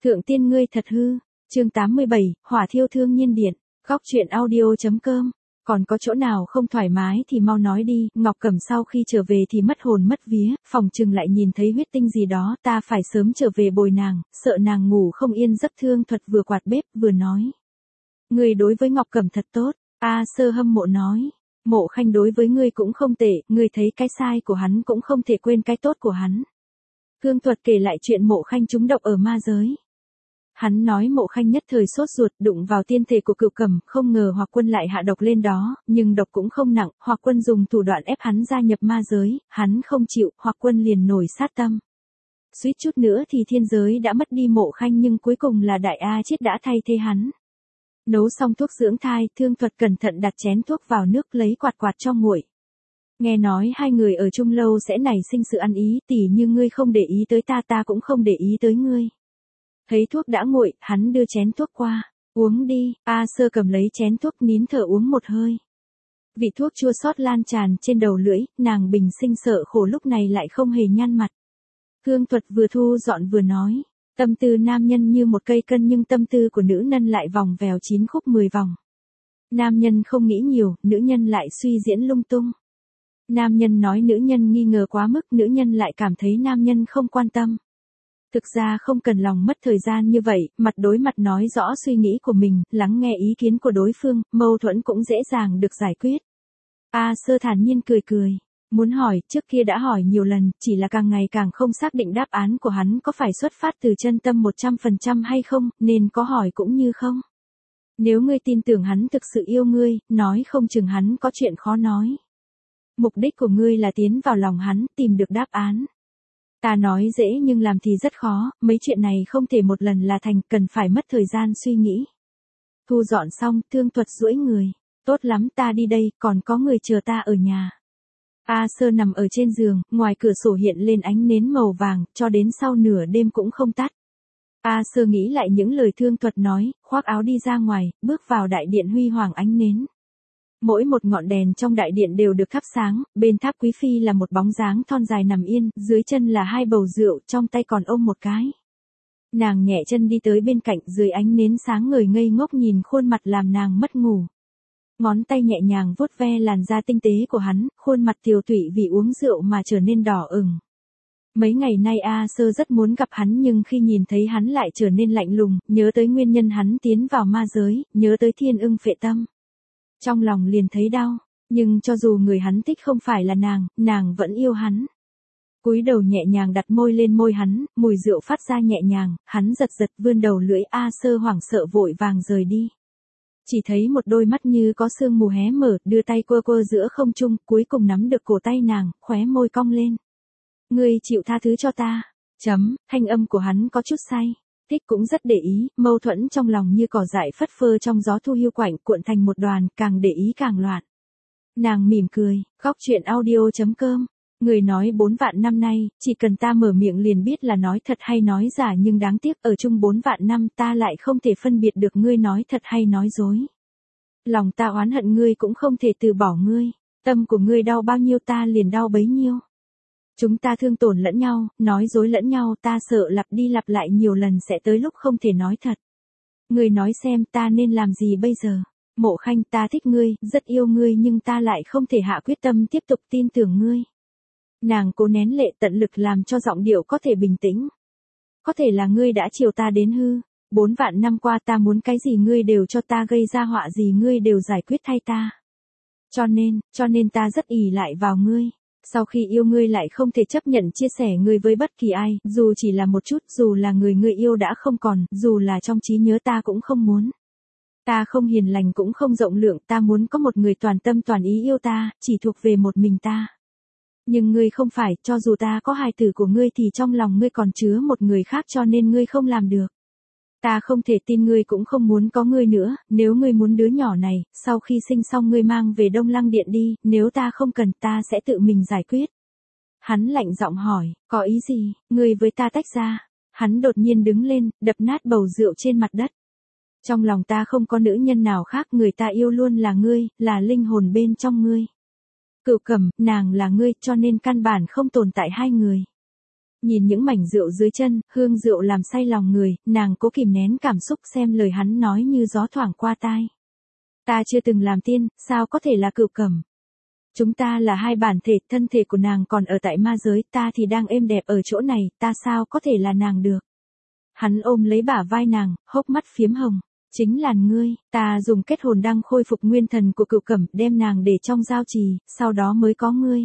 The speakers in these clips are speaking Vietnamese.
Thượng tiên ngươi thật hư. Chương 87, Hỏa thiêu thương nhiên điện. Góc truyện audio.com. Còn có chỗ nào không thoải mái thì mau nói đi. Ngọc Cẩm sau khi trở về thì mất hồn mất vía, phòng trừng lại nhìn thấy huyết tinh gì đó, ta phải sớm trở về bồi nàng, sợ nàng ngủ không yên giấc. Thương Thuật vừa quạt bếp vừa nói. Ngươi đối với Ngọc Cẩm thật tốt. A Sơ hâm mộ nói. Mộ Khanh đối với ngươi cũng không tệ, ngươi thấy cái sai của hắn cũng không thể quên cái tốt của hắn. Thương Thuật kể lại chuyện Mộ Khanh trúng độc ở ma giới. Hắn nói Mộ Khanh nhất thời sốt ruột đụng vào tiên thể của Cửu Cẩm, không ngờ Hoặc Quân lại hạ độc lên đó, nhưng độc cũng không nặng, Hoặc Quân dùng thủ đoạn ép hắn gia nhập ma giới, hắn không chịu, Hoặc Quân liền nổi sát tâm. Suýt chút nữa thì thiên giới đã mất đi Mộ Khanh nhưng cuối cùng là Đại A Chiết đã thay thế hắn. Nấu xong thuốc dưỡng thai, Thương Thuật cẩn thận đặt chén thuốc vào nước lấy quạt quạt cho nguội. Nghe nói hai người ở chung lâu sẽ nảy sinh sự ăn ý, tỉ như ngươi không để ý tới ta, ta cũng không để ý tới ngươi. Thấy thuốc đã nguội, hắn đưa chén thuốc qua. Uống đi. A Sơ cầm lấy chén thuốc nín thở uống một hơi. Vị thuốc chua xót lan tràn trên đầu lưỡi, nàng bình sinh sợ khổ lúc này lại không hề nhăn mặt. Thương Thuật vừa thu dọn vừa nói. Tâm tư nam nhân như một cây cân nhưng tâm tư của nữ nhân lại vòng vèo 9 khúc 10 vòng. Nam nhân không nghĩ nhiều, nữ nhân lại suy diễn lung tung. Nam nhân nói nữ nhân nghi ngờ quá mức, nữ nhân lại cảm thấy nam nhân không quan tâm. Thực ra không cần lòng mất thời gian như vậy, mặt đối mặt nói rõ suy nghĩ của mình, lắng nghe ý kiến của đối phương, mâu thuẫn cũng dễ dàng được giải quyết. A Sơ thản nhiên cười cười. Muốn hỏi, trước kia đã hỏi nhiều lần, chỉ là càng ngày càng không xác định đáp án của hắn có phải xuất phát từ chân tâm 100% hay không, nên có hỏi cũng như không. Nếu ngươi tin tưởng hắn thực sự yêu ngươi, nói không chừng hắn có chuyện khó nói. Mục đích của ngươi là tiến vào lòng hắn, tìm được đáp án. Ta nói dễ nhưng làm thì rất khó, mấy chuyện này không thể một lần là thành, cần phải mất thời gian suy nghĩ. Thu dọn xong, Thương Thuật duỗi người. Tốt lắm, ta đi đây, còn có người chờ ta ở nhà. A Sơ nằm ở trên giường, ngoài cửa sổ hiện lên ánh nến màu vàng, cho đến sau nửa đêm cũng không tắt. A Sơ nghĩ lại những lời Thương Thuật nói, khoác áo đi ra ngoài, bước vào đại điện huy hoàng ánh nến. Mỗi một ngọn đèn trong đại điện đều được thắp sáng, bên tháp quý phi là một bóng dáng thon dài nằm yên, dưới chân là hai bầu rượu, trong tay còn ôm một cái. Nàng nhẹ chân đi tới bên cạnh, dưới ánh nến sáng ngời ngây ngốc nhìn khuôn mặt làm nàng mất ngủ. Ngón tay nhẹ nhàng vuốt ve làn da tinh tế của hắn, khuôn mặt tiều tụy vì uống rượu mà trở nên đỏ ửng. Mấy ngày nay A Sơ rất muốn gặp hắn nhưng khi nhìn thấy hắn lại trở nên lạnh lùng, nhớ tới nguyên nhân hắn tiến vào ma giới, nhớ tới thiên ưng phệ tâm. Trong lòng liền thấy đau, nhưng cho dù người hắn thích không phải là nàng vẫn yêu hắn. Cúi đầu nhẹ nhàng đặt môi lên môi hắn, mùi rượu phát ra nhẹ nhàng, hắn giật giật vươn đầu lưỡi. A Sơ hoảng sợ vội vàng rời đi. Chỉ thấy một đôi mắt như có sương mù hé mở, đưa tay quơ quơ giữa không trung, cuối cùng nắm được cổ tay nàng, khóe môi cong lên. Ngươi chịu tha thứ cho ta. Thanh âm của hắn có chút say. Thích cũng rất để ý, mâu thuẫn trong lòng như cỏ dại phất phơ trong gió thu hiu quạnh, cuộn thành một đoàn, càng để ý càng loạn. Nàng mỉm cười. Góc truyện audio.com. Người nói 4 vạn năm nay, chỉ cần ta mở miệng liền biết là nói thật hay nói giả, nhưng đáng tiếc ở chung 4 vạn năm ta lại không thể phân biệt được ngươi nói thật hay nói dối. Lòng ta oán hận ngươi cũng không thể từ bỏ ngươi. Tâm của ngươi đau bao nhiêu ta liền đau bấy nhiêu. Chúng ta thương tổn lẫn nhau, nói dối lẫn nhau, ta sợ lặp đi lặp lại nhiều lần sẽ tới lúc không thể nói thật. Ngươi nói xem ta nên làm gì bây giờ? Mộ Khanh, ta thích ngươi, rất yêu ngươi nhưng ta lại không thể hạ quyết tâm tiếp tục tin tưởng ngươi. Nàng cố nén lệ, tận lực làm cho giọng điệu có thể bình tĩnh. Có thể là ngươi đã chiều ta đến hư. 4 vạn năm qua ta muốn cái gì ngươi đều cho ta, gây ra họa gì ngươi đều giải quyết thay ta. Cho nên ta rất ỷ lại vào ngươi. Sau khi yêu ngươi lại không thể chấp nhận chia sẻ ngươi với bất kỳ ai, dù chỉ là một chút, dù là người ngươi yêu đã không còn, dù là trong trí nhớ ta cũng không muốn. Ta không hiền lành cũng không rộng lượng, ta muốn có một người toàn tâm toàn ý yêu ta, chỉ thuộc về một mình ta. Nhưng ngươi không phải, cho dù ta có hài tử của ngươi thì trong lòng ngươi còn chứa một người khác, cho nên ngươi không làm được. Ta không thể tin ngươi cũng không muốn có ngươi nữa, nếu ngươi muốn đứa nhỏ này, sau khi sinh xong ngươi mang về Đông Lăng Điện đi, nếu ta không cần ta sẽ tự mình giải quyết. Hắn lạnh giọng hỏi, có ý gì, ngươi với ta tách ra. Hắn đột nhiên đứng lên, đập nát bầu rượu trên mặt đất. Trong lòng ta không có nữ nhân nào khác, người ta yêu luôn là ngươi, là linh hồn bên trong ngươi. Cửu Cẩm, nàng là ngươi, cho nên căn bản không tồn tại hai người. Nhìn những mảnh rượu dưới chân, hương rượu làm say lòng người, nàng cố kìm nén cảm xúc xem lời hắn nói như gió thoảng qua tai. Ta chưa từng làm tiên, sao có thể là Cửu Cẩm? Chúng ta là hai bản thể, thân thể của nàng còn ở tại ma giới, ta thì đang êm đẹp ở chỗ này, ta sao có thể là nàng được? Hắn ôm lấy bả vai nàng, hốc mắt phiếm hồng. Chính là ngươi, ta dùng kết hồn đăng khôi phục nguyên thần của Cửu Cẩm, đem nàng để trong giao trì, sau đó mới có ngươi.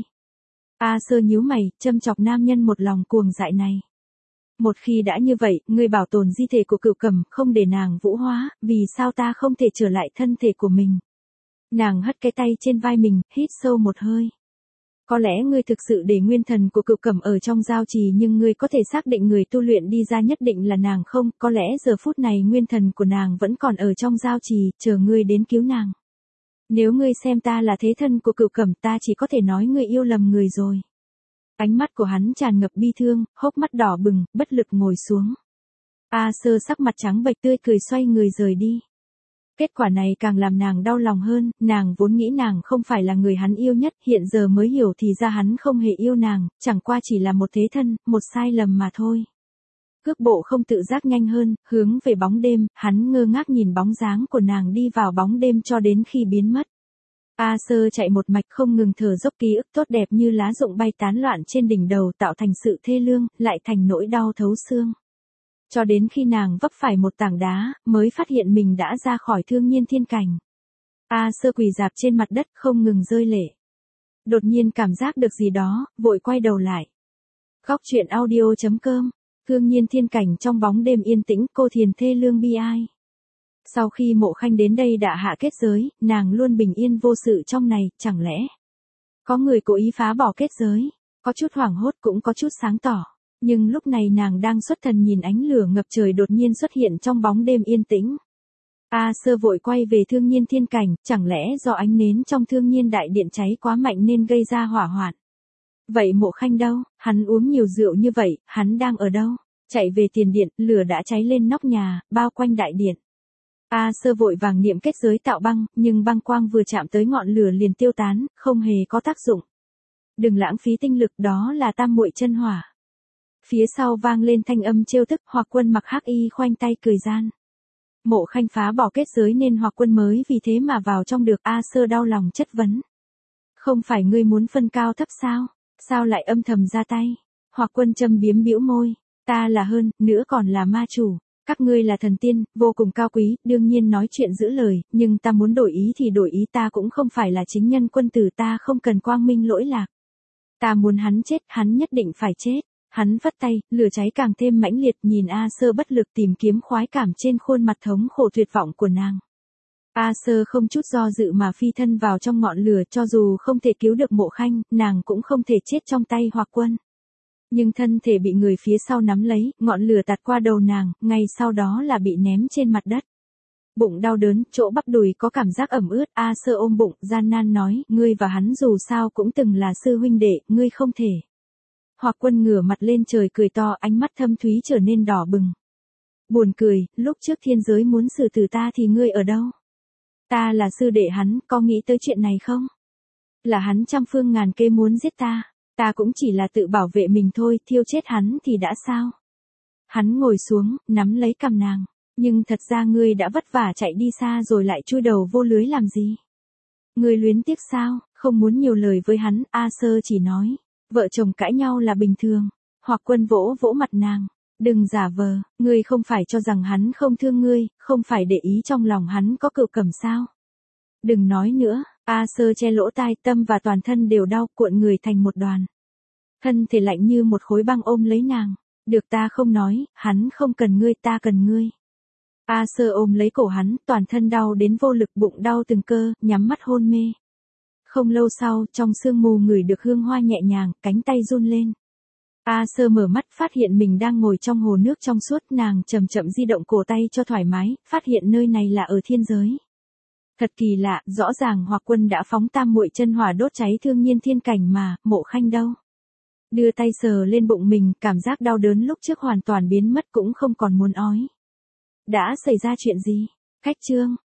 A Sơ nhíu mày, châm chọc nam nhân một lòng cuồng dại này. Một khi đã như vậy, ngươi bảo tồn di thể của Cửu Cẩm, không để nàng vũ hóa, vì sao ta không thể trở lại thân thể của mình? Nàng hất cái tay trên vai mình, hít sâu một hơi. Có lẽ ngươi thực sự để nguyên thần của Cửu Cẩm ở trong giao trì, nhưng ngươi có thể xác định người tu luyện đi ra nhất định là nàng không? Có lẽ giờ phút này nguyên thần của nàng vẫn còn ở trong giao trì, chờ ngươi đến cứu nàng. Nếu ngươi xem ta là thế thân của Cửu Cẩm, ta chỉ có thể nói ngươi yêu lầm người rồi. Ánh mắt của hắn tràn ngập bi thương, hốc mắt đỏ bừng, bất lực ngồi xuống. A Sơ sắc mặt trắng bệch tươi cười xoay người rời đi. Kết quả này càng làm nàng đau lòng hơn, nàng vốn nghĩ nàng không phải là người hắn yêu nhất, hiện giờ mới hiểu thì ra hắn không hề yêu nàng, chẳng qua chỉ là một thế thân, một sai lầm mà thôi. Cước bộ không tự giác nhanh hơn, hướng về bóng đêm, hắn ngơ ngác nhìn bóng dáng của nàng đi vào bóng đêm cho đến khi biến mất. A Sơ chạy một mạch không ngừng thở dốc, ký ức tốt đẹp như lá rụng bay tán loạn trên đỉnh đầu, tạo thành sự thê lương, lại thành nỗi đau thấu xương. Cho đến khi nàng vấp phải một tảng đá, mới phát hiện mình đã ra khỏi thương nhiên thiên cảnh. A Sơ quỳ rạp trên mặt đất không ngừng rơi lệ. Đột nhiên cảm giác được gì đó, vội quay đầu lại. Góc truyện audio.com, thương nhiên thiên cảnh trong bóng đêm yên tĩnh, cô thiền thê lương bi ai. Sau khi Mộ Khanh đến đây đã hạ kết giới, nàng luôn bình yên vô sự trong này, chẳng lẽ có người cố ý phá bỏ kết giới? Có chút hoảng hốt cũng có chút sáng tỏ. Nhưng lúc này nàng đang xuất thần nhìn ánh lửa ngập trời đột nhiên xuất hiện trong bóng đêm yên tĩnh. A Sơ vội quay về thương nhiên thiên cảnh, chẳng lẽ do ánh nến trong thương nhiên đại điện cháy quá mạnh nên gây ra hỏa hoạn? Vậy Mộ Khanh đâu? Hắn uống nhiều rượu như vậy, hắn đang ở đâu? Chạy về tiền điện, lửa đã cháy lên nóc nhà, bao quanh đại điện. A Sơ vội vàng niệm kết giới tạo băng, nhưng băng quang vừa chạm tới ngọn lửa liền tiêu tán, không hề có tác dụng. Đừng lãng phí tinh lực, đó là tam muội chân hỏa. Phía sau vang lên thanh âm trêu tức, Hoặc Quân mặc hắc y khoanh tay cười gian. Mộ Khanh phá bỏ kết giới nên Hoặc Quân mới vì thế mà vào trong được. A Sơ đau lòng chất vấn. Không phải ngươi muốn phân cao thấp sao? Sao lại âm thầm ra tay? Hoặc Quân châm biếm bĩu môi. Ta là hơn, nữa còn là ma chủ. Các ngươi là thần tiên, vô cùng cao quý, đương nhiên nói chuyện giữ lời, nhưng ta muốn đổi ý thì đổi ý, ta cũng không phải là chính nhân quân tử, ta không cần quang minh lỗi lạc. Ta muốn hắn chết, hắn nhất định phải chết. Hắn vất tay, lửa cháy càng thêm mãnh liệt, nhìn A Sơ bất lực tìm kiếm khoái cảm trên khuôn mặt thống khổ tuyệt vọng của nàng. A Sơ không chút do dự mà phi thân vào trong ngọn lửa, cho dù không thể cứu được Mộ Khanh, nàng cũng không thể chết trong tay Hoặc Quân. Nhưng thân thể bị người phía sau nắm lấy, ngọn lửa tạt qua đầu nàng, ngay sau đó là bị ném trên mặt đất. Bụng đau đớn, chỗ bắp đùi có cảm giác ẩm ướt, A Sơ ôm bụng, gian nan nói, ngươi và hắn dù sao cũng từng là sư huynh đệ, ngươi không thể. Hoặc Quân ngửa mặt lên trời cười to, ánh mắt thâm thúy trở nên đỏ bừng. Buồn cười, lúc trước thiên giới muốn xử tử ta thì ngươi ở đâu? Ta là sư đệ hắn, có nghĩ tới chuyện này không? Là hắn trăm phương ngàn kế muốn giết ta. Ta cũng chỉ là tự bảo vệ mình thôi, thiêu chết hắn thì đã sao? Hắn ngồi xuống, nắm lấy cằm nàng. Nhưng thật ra ngươi đã vất vả chạy đi xa rồi lại chui đầu vô lưới làm gì? Ngươi luyến tiếc sao? Không muốn nhiều lời với hắn, A Sơ chỉ nói. Vợ chồng cãi nhau là bình thường. Hoặc Quân vỗ vỗ mặt nàng. Đừng giả vờ, ngươi không phải cho rằng hắn không thương ngươi, không phải để ý trong lòng hắn có Cửu Cẩm sao? Đừng nói nữa. A Sơ che lỗ tai, tâm và toàn thân đều đau, cuộn người thành một đoàn. Thân thể lạnh như một khối băng ôm lấy nàng. Được, ta không nói, hắn không cần ngươi, ta cần ngươi. A Sơ ôm lấy cổ hắn, toàn thân đau đến vô lực, bụng đau từng cơ, nhắm mắt hôn mê. Không lâu sau, trong sương mù ngửi được hương hoa nhẹ nhàng, cánh tay run lên. A Sơ mở mắt, phát hiện mình đang ngồi trong hồ nước trong suốt, nàng chậm chậm di động cổ tay cho thoải mái, phát hiện nơi này là ở thiên giới. Thật kỳ lạ, rõ ràng Hoặc Quân đã phóng tam muội chân hỏa đốt cháy thương nhiên thiên cảnh mà, Mộ Khanh đâu? Đưa tay sờ lên bụng mình, cảm giác đau đớn lúc trước hoàn toàn biến mất, cũng không còn muốn ói. Đã xảy ra chuyện gì? Khách trương,